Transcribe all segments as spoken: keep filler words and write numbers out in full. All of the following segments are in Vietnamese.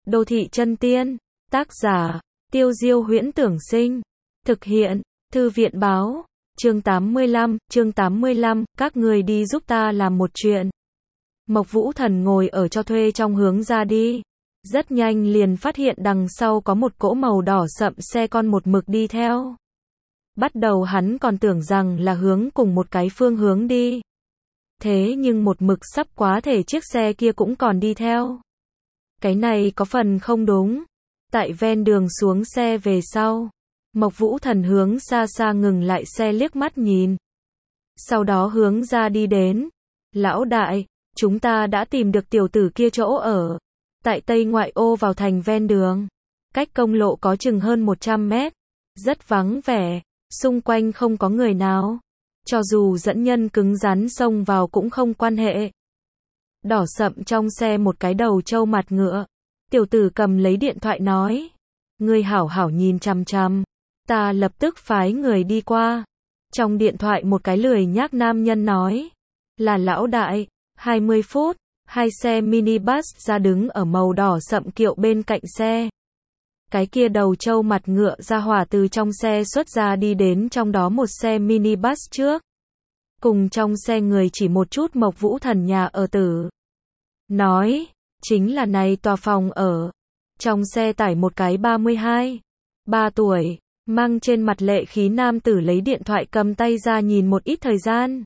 Đô thị chân tiên. Tác giả, Tiêu Diêu Huyễn Tưởng Sinh. Thực hiện, Thư viện Báo. Chương tám mươi lăm, chương tám mươi lăm, các người đi giúp ta làm một chuyện. Mộc Vũ Thần ngồi ở cho thuê trong hướng ra đi. Rất nhanh liền phát hiện đằng sau có một cỗ màu đỏ sậm xe con một mực đi theo. Bắt đầu hắn còn tưởng rằng là hướng cùng một cái phương hướng đi. Thế nhưng một mực sắp quá thể chiếc xe kia cũng còn đi theo. Cái này có phần không đúng. Tại ven đường xuống xe về sau, Mộc Vũ Thần hướng xa xa ngừng lại xe liếc mắt nhìn. Sau đó hướng ra đi đến. Lão đại, chúng ta đã tìm được tiểu tử kia chỗ ở. Tại Tây ngoại ô vào thành ven đường. Cách công lộ có chừng hơn một trăm mét. Rất vắng vẻ, xung quanh không có người nào. Cho dù dẫn nhân cứng rắn xông vào cũng không quan hệ. Đỏ sậm trong xe một cái đầu trâu mặt ngựa. Tiểu tử cầm lấy điện thoại nói. Ngươi hảo hảo nhìn chằm chằm. Ta lập tức phái người đi qua. Trong điện thoại một cái lười nhác nam nhân nói. Là lão đại, hai mươi phút, hai xe minibus ra đứng ở màu đỏ sậm kiệu bên cạnh xe. Cái kia đầu trâu mặt ngựa ra hỏa từ trong xe xuất ra đi đến trong đó một xe minibus trước. Cùng trong xe người chỉ một chút Mộc Vũ Thần nhà ở tử. Nói, chính là này tòa phòng ở. Trong xe tải một cái ba mươi hai, ba tuổi, mang trên mặt lệ khí nam tử lấy điện thoại cầm tay ra nhìn một ít thời gian.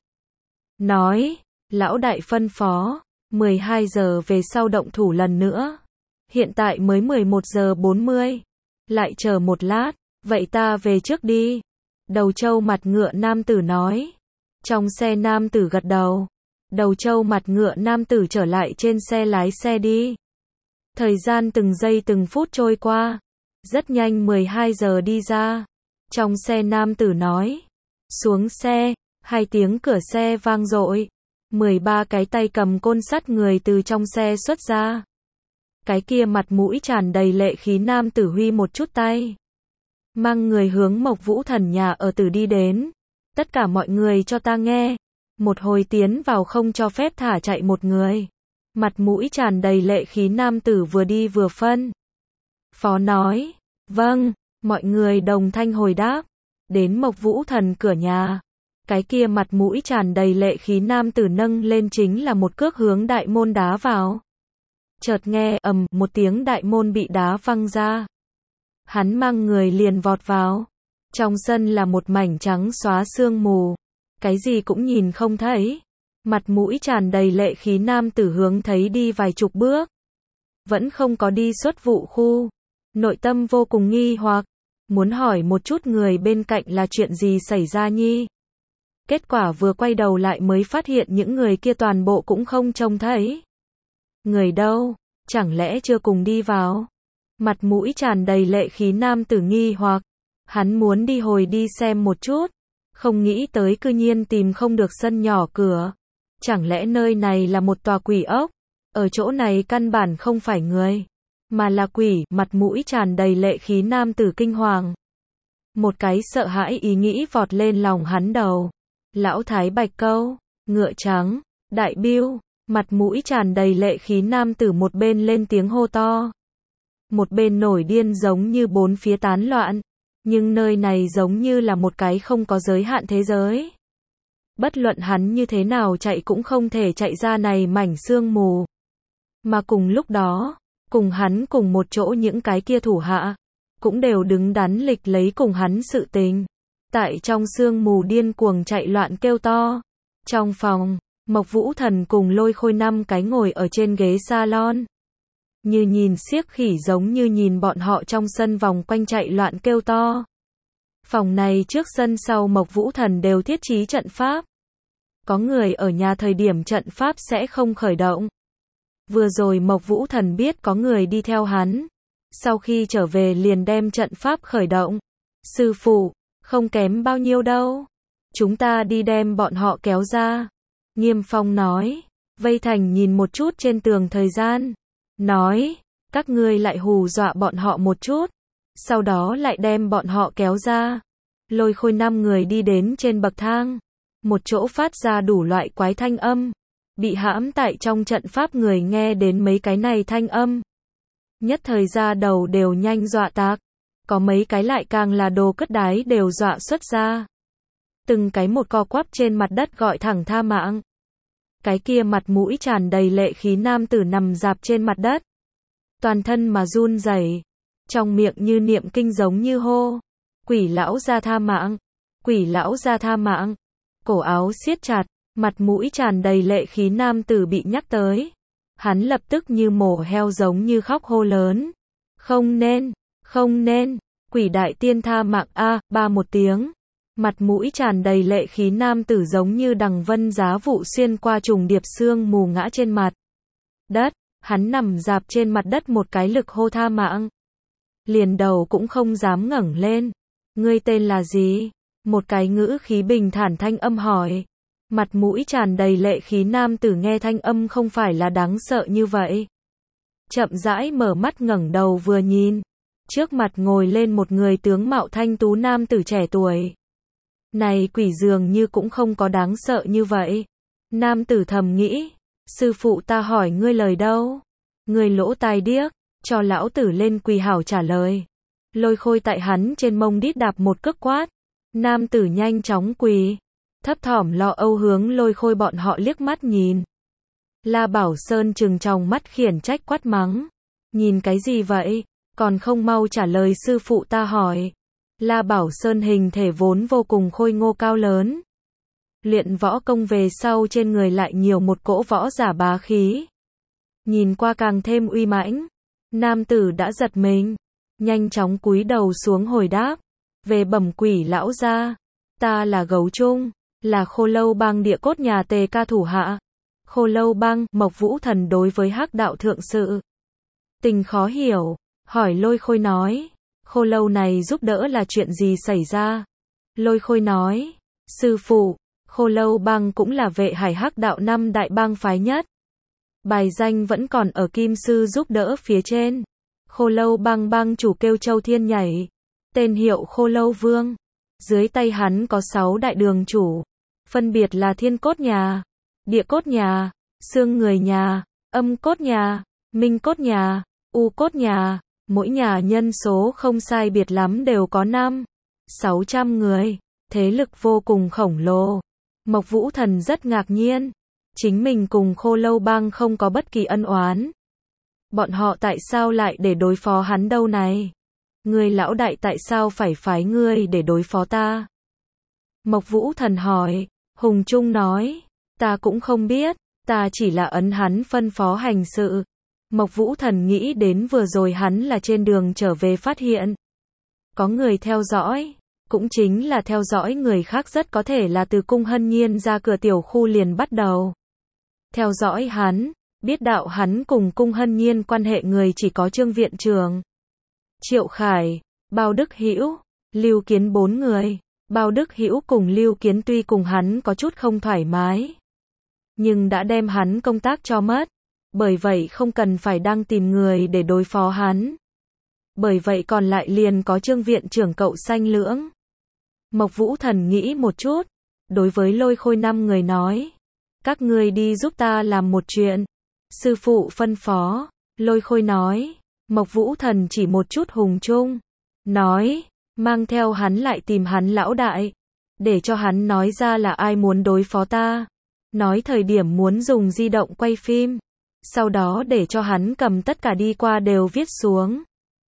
Nói, lão đại phân phó, mười hai giờ về sau động thủ lần nữa. Hiện tại mới mười một giờ bốn mươi. Lại chờ một lát, vậy ta về trước đi. Đầu trâu mặt ngựa nam tử nói. Trong xe nam tử gật đầu. Đầu trâu mặt ngựa nam tử trở lại trên xe lái xe đi. Thời gian từng giây từng phút trôi qua. Rất nhanh mười hai giờ đi ra. Trong xe nam tử nói. Xuống xe, hai tiếng cửa xe vang dội. mười ba cái tay cầm côn sắt người từ trong xe xuất ra. Cái kia mặt mũi tràn đầy lệ khí nam tử huy một chút tay. Mang người hướng Mộc Vũ Thần nhà ở tử đi đến. Tất cả mọi người cho ta nghe. Một hồi tiến vào không cho phép thả chạy một người. Mặt mũi tràn đầy lệ khí nam tử vừa đi vừa phân. Phó nói. Vâng, mọi người đồng thanh hồi đáp. Đến Mộc Vũ Thần cửa nhà. Cái kia mặt mũi tràn đầy lệ khí nam tử nâng lên chính là một cước hướng đại môn đá vào. Chợt nghe ầm một tiếng đại môn bị đá văng ra. Hắn mang người liền vọt vào. Trong sân là một mảnh trắng xóa sương mù. Cái gì cũng nhìn không thấy. Mặt mũi tràn đầy lệ khí nam tử hướng thấy đi vài chục bước. Vẫn không có đi xuất vụ khu. Nội tâm vô cùng nghi hoặc. Muốn hỏi một chút người bên cạnh là chuyện gì xảy ra nhi. Kết quả vừa quay đầu lại mới phát hiện những người kia toàn bộ cũng không trông thấy. Người đâu? Chẳng lẽ chưa cùng đi vào? Mặt mũi tràn đầy lệ khí nam tử nghi hoặc. Hắn muốn đi hồi đi xem một chút. Không nghĩ tới cư nhiên tìm không được sân nhỏ cửa. Chẳng lẽ nơi này là một tòa quỷ ốc? Ở chỗ này căn bản không phải người. Mà là quỷ, mặt mũi tràn đầy lệ khí nam tử kinh hoàng. Một cái sợ hãi ý nghĩ vọt lên lòng hắn đầu. Lão Thái Bạch Câu, ngựa trắng, đại biêu, mặt mũi tràn đầy lệ khí nam tử một bên lên tiếng hô to. Một bên nổi điên giống như bốn phía tán loạn. Nhưng nơi này giống như là một cái không có giới hạn thế giới. Bất luận hắn như thế nào chạy cũng không thể chạy ra này mảnh sương mù. Mà cùng lúc đó, cùng hắn cùng một chỗ những cái kia thủ hạ, cũng đều đứng đắn lịch lấy cùng hắn sự tình. Tại trong sương mù điên cuồng chạy loạn kêu to. Trong phòng, Mộc Vũ Thần cùng Lôi Khôi năm cái ngồi ở trên ghế salon. Như nhìn xiếc khỉ giống như nhìn bọn họ trong sân vòng quanh chạy loạn kêu to. Phòng này trước sân sau Mộc Vũ Thần đều thiết trí trận pháp. Có người ở nhà thời điểm trận pháp sẽ không khởi động. Vừa rồi Mộc Vũ Thần biết có người đi theo hắn. Sau khi trở về liền đem trận pháp khởi động. Sư phụ, không kém bao nhiêu đâu. Chúng ta đi đem bọn họ kéo ra. Nghiêm Phong nói. Vây Thành nhìn một chút trên tường thời gian. Nói, các ngươi lại hù dọa bọn họ một chút. Sau đó lại đem bọn họ kéo ra. Lôi Khôi năm người đi đến trên bậc thang. Một chỗ phát ra đủ loại quái thanh âm. Bị hãm tại trong trận pháp người nghe đến mấy cái này thanh âm. Nhất thời ra đầu đều nhanh dọa tạc. Có mấy cái lại càng là đồ cất đái đều dọa xuất ra. Từng cái một co quắp trên mặt đất gọi thẳng tha mạng. Cái kia mặt mũi tràn đầy lệ khí nam tử nằm dạp trên mặt đất. Toàn thân mà run rẩy, trong miệng như niệm kinh giống như hô. Quỷ lão gia tha mạng, quỷ lão gia tha mạng. Cổ áo siết chặt, mặt mũi tràn đầy lệ khí nam tử bị nhắc tới. Hắn lập tức như mổ heo giống như khóc hô lớn. Không nên, không nên, quỷ đại tiên tha mạng a, ba một tiếng. Mặt mũi tràn đầy lệ khí nam tử giống như đằng vân giá vụ xuyên qua trùng điệp sương mù ngã trên mặt đất. Hắn nằm dạp trên mặt đất một cái lực hô tha mạng. Liền đầu cũng không dám ngẩng lên. Ngươi tên là gì? Một cái ngữ khí bình thản thanh âm hỏi. Mặt mũi tràn đầy lệ khí nam tử nghe thanh âm không phải là đáng sợ như vậy. Chậm rãi mở mắt ngẩng đầu vừa nhìn. Trước mặt ngồi lên một người tướng mạo thanh tú nam tử trẻ tuổi. Này quỷ dường như cũng không có đáng sợ như vậy. Nam tử thầm nghĩ. Sư phụ ta hỏi ngươi lời đâu? Ngươi lỗ tai điếc, cho lão tử lên quỳ hảo trả lời. Lôi Khôi tại hắn trên mông đít đạp một cước quát. Nam tử nhanh chóng quỳ. Thấp thỏm lo âu hướng Lôi Khôi bọn họ liếc mắt nhìn. La Bảo Sơn trừng tròng mắt khiển trách quát mắng. Nhìn cái gì vậy? Còn không mau trả lời sư phụ ta hỏi. La Bảo Sơn hình thể vốn vô cùng khôi ngô cao lớn. Luyện võ công về sau trên người lại nhiều một cỗ võ giả bá khí. Nhìn qua càng thêm uy mãnh. Nam tử đã giật mình. Nhanh chóng cúi đầu xuống hồi đáp. Về bẩm quỷ lão gia. Ta là Gấu Trung. Là Khô Lâu Bang địa cốt nhà Tề ca thủ hạ. Khô Lâu Bang, Mộc Vũ Thần đối với Hắc đạo thượng sự. Tình khó hiểu. Hỏi Lôi Khôi nói. Khô Lâu này giúp đỡ là chuyện gì xảy ra? Lôi Khôi nói. Sư phụ. Khô Lâu Bang cũng là vệ hải Hắc đạo năm đại bang phái nhất. Bài danh vẫn còn ở Kim Sư giúp đỡ phía trên. Khô Lâu Bang bang chủ kêu Châu Thiên Nhảy. Tên hiệu Khô Lâu Vương. Dưới tay hắn có sáu đại đường chủ. Phân biệt là Thiên Cốt Nhà, Địa Cốt Nhà, Xương Người Nhà, Âm Cốt Nhà, Minh Cốt Nhà, U Cốt Nhà. Mỗi nhà nhân số không sai biệt lắm đều có năm, sáu trăm người. Thế lực vô cùng khổng lồ. Mộc Vũ Thần rất ngạc nhiên. Chính mình cùng Khô Lâu Bang không có bất kỳ ân oán. Bọn họ tại sao lại để đối phó hắn đâu này? Người lão đại tại sao phải phái ngươi để đối phó ta? Mộc Vũ Thần hỏi. Hùng Trung nói. Ta cũng không biết. Ta chỉ là ấn hắn phân phó hành sự. Mộc Vũ Thần nghĩ đến vừa rồi hắn là trên đường trở về phát hiện. Có người theo dõi. Cũng chính là theo dõi người khác, rất có thể là từ Cung Hân Nhiên ra cửa tiểu khu liền bắt đầu. Theo dõi hắn. Biết đạo hắn cùng Cung Hân Nhiên quan hệ người chỉ có Trương viện trưởng, Triệu Khải, Bao Đức Hữu, Lưu Kiến bốn người. Bao Đức Hữu cùng Lưu Kiến tuy cùng hắn có chút không thoải mái, nhưng đã đem hắn công tác cho mất. Bởi vậy không cần phải đang tìm người để đối phó hắn. Bởi vậy còn lại liền có Trương viện trưởng Cậu Xanh Lưỡng. Mộc Vũ Thần nghĩ một chút. Đối với Lôi Khôi năm người nói. Các ngươi đi giúp ta làm một chuyện. Sư phụ phân phó. Lôi Khôi nói. Mộc Vũ Thần chỉ một chút Hùng Trung. Nói. Mang theo hắn lại tìm hắn lão đại. Để cho hắn nói ra là ai muốn đối phó ta. Nói thời điểm muốn dùng di động quay phim. Sau đó để cho hắn cầm tất cả đi qua đều viết xuống.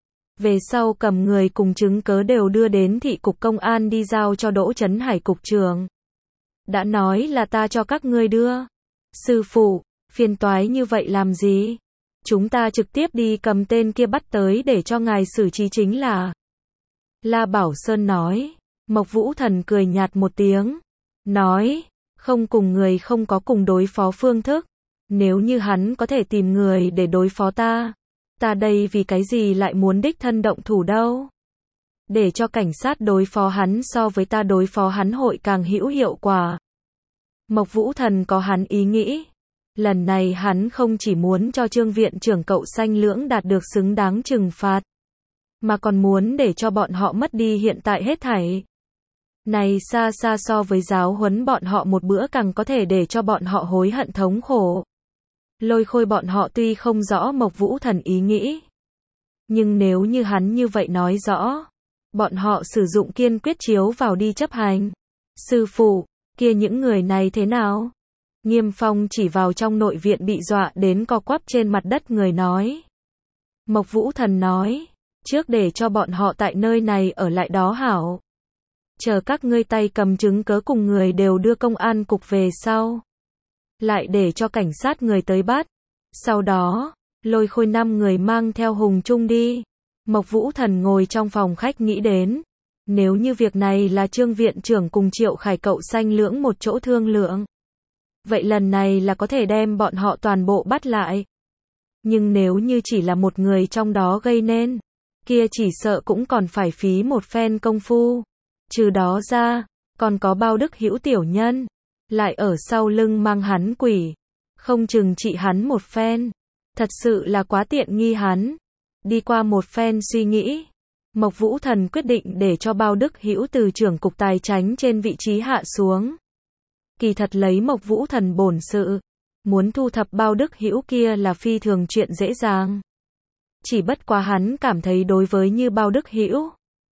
Về sau cầm người cùng chứng cớ đều đưa đến thị cục công an đi giao cho Đỗ Trấn Hải cục trưởng. Đã nói là ta cho các ngươi đưa. Sư phụ, phiền toái như vậy làm gì? Chúng ta trực tiếp đi cầm tên kia bắt tới để cho ngài xử trí chính là. La Bảo Sơn nói. Mộc Vũ Thần cười nhạt một tiếng. Nói. Không cùng người không có cùng đối phó phương thức. Nếu như hắn có thể tìm người để đối phó ta. Ta đây vì cái gì lại muốn đích thân động thủ đâu? Để cho cảnh sát đối phó hắn so với ta đối phó hắn hội càng hữu hiệu quả. Mộc Vũ Thần có hắn ý nghĩ. Lần này hắn không chỉ muốn cho Trương viện trưởng Cậu Xanh Lưỡng đạt được xứng đáng trừng phạt, mà còn muốn để cho bọn họ mất đi hiện tại hết thảy. Này xa xa so với giáo huấn bọn họ một bữa càng có thể để cho bọn họ hối hận thống khổ. Lôi Khôi bọn họ tuy không rõ Mộc Vũ Thần ý nghĩ, Nhưng nếu như hắn như vậy nói rõ, bọn họ sử dụng kiên quyết chiếu vào đi chấp hành. Sư phụ, kia những người này thế nào? Nghiêm Phong chỉ vào trong nội viện bị dọa đến co quắp trên mặt đất người nói. Mộc Vũ Thần nói, trước để cho bọn họ tại nơi này ở lại đó hảo. Chờ các ngươi tay cầm chứng cớ cùng người đều đưa công an cục về sau. Lại để cho cảnh sát người tới bắt. Sau đó, Lôi Khôi năm người mang theo Hùng Trung đi. Mộc Vũ Thần ngồi trong phòng khách nghĩ đến. Nếu như việc này là Trương viện trưởng cùng Triệu Khải cậu xanh lưỡng một chỗ thương lượng. Vậy lần này là có thể đem bọn họ toàn bộ bắt lại. Nhưng nếu như chỉ là một người trong đó gây nên, kia chỉ sợ cũng còn phải phí một phen công phu. Trừ đó ra, còn có Bao Đức Hữu tiểu nhân, lại ở sau lưng mang hắn quỷ, không chừng trị hắn một phen. Thật sự là quá tiện nghi hắn. Đi qua một phen suy nghĩ, Mộc Vũ Thần quyết định để cho Bao Đức Hữu từ trưởng cục tài chánh trên vị trí hạ xuống. Kỳ thật lấy Mộc Vũ Thần bổn sự, muốn thu thập Bao Đức Hữu kia là phi thường chuyện dễ dàng. Chỉ bất quá hắn cảm thấy đối với như Bao Đức Hữu,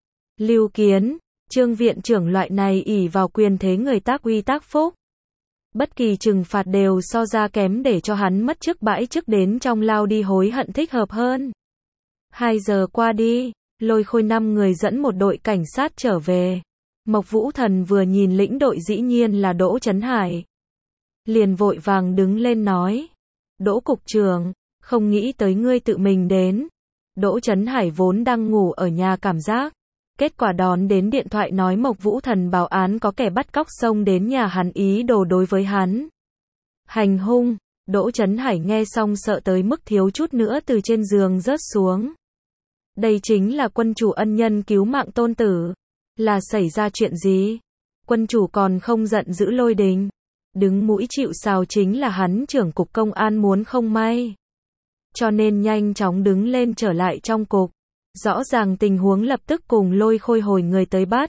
Lưu Kiến, Trương viện trưởng loại này ỷ vào quyền thế người tác uy tác phúc. Bất kỳ trừng phạt đều so ra kém để cho hắn mất chức bãi chức đến trong lao đi hối hận thích hợp hơn. Hai giờ qua đi, Lôi Khôi năm người dẫn một đội cảnh sát trở về. Mộc Vũ Thần vừa nhìn lĩnh đội dĩ nhiên là Đỗ Chấn Hải. Liền vội vàng đứng lên nói. Đỗ cục trưởng, không nghĩ tới ngươi tự mình đến. Đỗ Chấn Hải vốn đang ngủ ở nhà cảm giác. Kết quả đón đến điện thoại nói Mộc Vũ Thần báo án có kẻ bắt cóc xông đến nhà hắn ý đồ đối với hắn. Hành hung, Đỗ Chấn Hải nghe xong sợ tới mức thiếu chút nữa từ trên giường rớt xuống. Đây chính là quân chủ ân nhân cứu mạng tôn tử. Là xảy ra chuyện gì? Quân chủ còn không giận dữ Lôi Đình. Đứng mũi chịu sào chính là hắn trưởng cục công an muốn không may. Cho nên nhanh chóng đứng lên trở lại trong cục. Rõ ràng tình huống lập tức cùng Lôi Khôi hồi người tới bắt.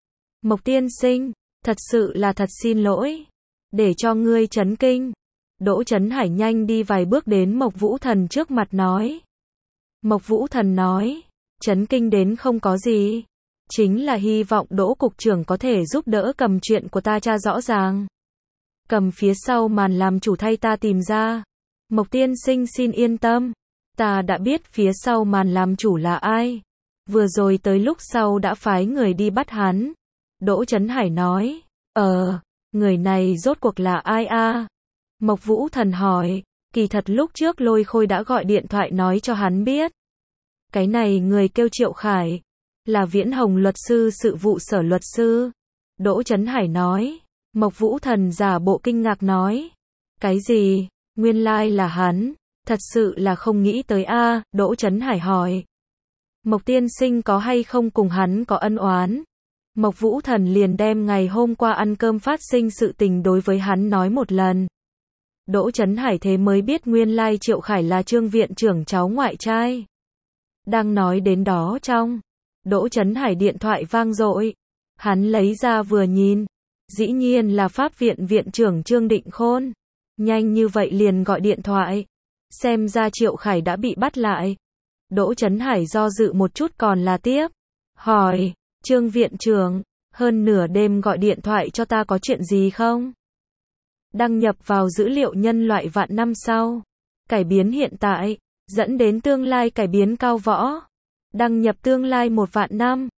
Mộc tiên sinh, thật sự là thật xin lỗi. Để cho ngươi chấn kinh. Đỗ Chấn Hải nhanh đi vài bước đến Mộc Vũ Thần trước mặt nói. Mộc Vũ Thần nói, chấn kinh đến không có gì. Chính là hy vọng Đỗ cục trưởng có thể giúp đỡ cầm chuyện của ta tra rõ ràng. Cầm phía sau màn làm chủ thay ta tìm ra. Mộc tiên sinh xin yên tâm. Ta đã biết phía sau màn làm chủ là ai. Vừa rồi tới lúc sau đã phái người đi bắt hắn. Đỗ Chấn Hải nói. Ờ, người này rốt cuộc là ai a? Mộc Vũ Thần hỏi. Kỳ thật lúc trước Lôi Khôi đã gọi điện thoại nói cho hắn biết. Cái này người kêu Triệu Khải. Là Viễn Hồng luật sư sự vụ sở luật sư. Đỗ Chấn Hải nói. Mộc Vũ Thần giả bộ kinh ngạc nói. Cái gì? Nguyên lai là hắn. Thật sự là không nghĩ tới a. Đỗ Chấn Hải hỏi. Mộc tiên sinh có hay không cùng hắn có ân oán? Mộc Vũ Thần liền đem ngày hôm qua ăn cơm phát sinh sự tình đối với hắn nói một lần. Đỗ Chấn Hải thế mới biết nguyên lai Triệu Khải là Trương viện trưởng cháu ngoại trai. Đang nói đến đó trong, Đỗ Chấn Hải điện thoại vang dội. Hắn lấy ra vừa nhìn, dĩ nhiên là Pháp viện viện trưởng Trương Định Khôn. Nhanh như vậy liền gọi điện thoại. Xem ra Triệu Khải đã bị bắt lại. Đỗ Chấn Hải do dự một chút còn là tiếp. Hỏi, Trương viện trưởng, hơn nửa đêm gọi điện thoại cho ta có chuyện gì không? Đăng nhập vào dữ liệu nhân loại vạn năm sau. Cải biến hiện tại, dẫn đến tương lai cải biến cao võ. Đăng nhập tương lai một vạn năm.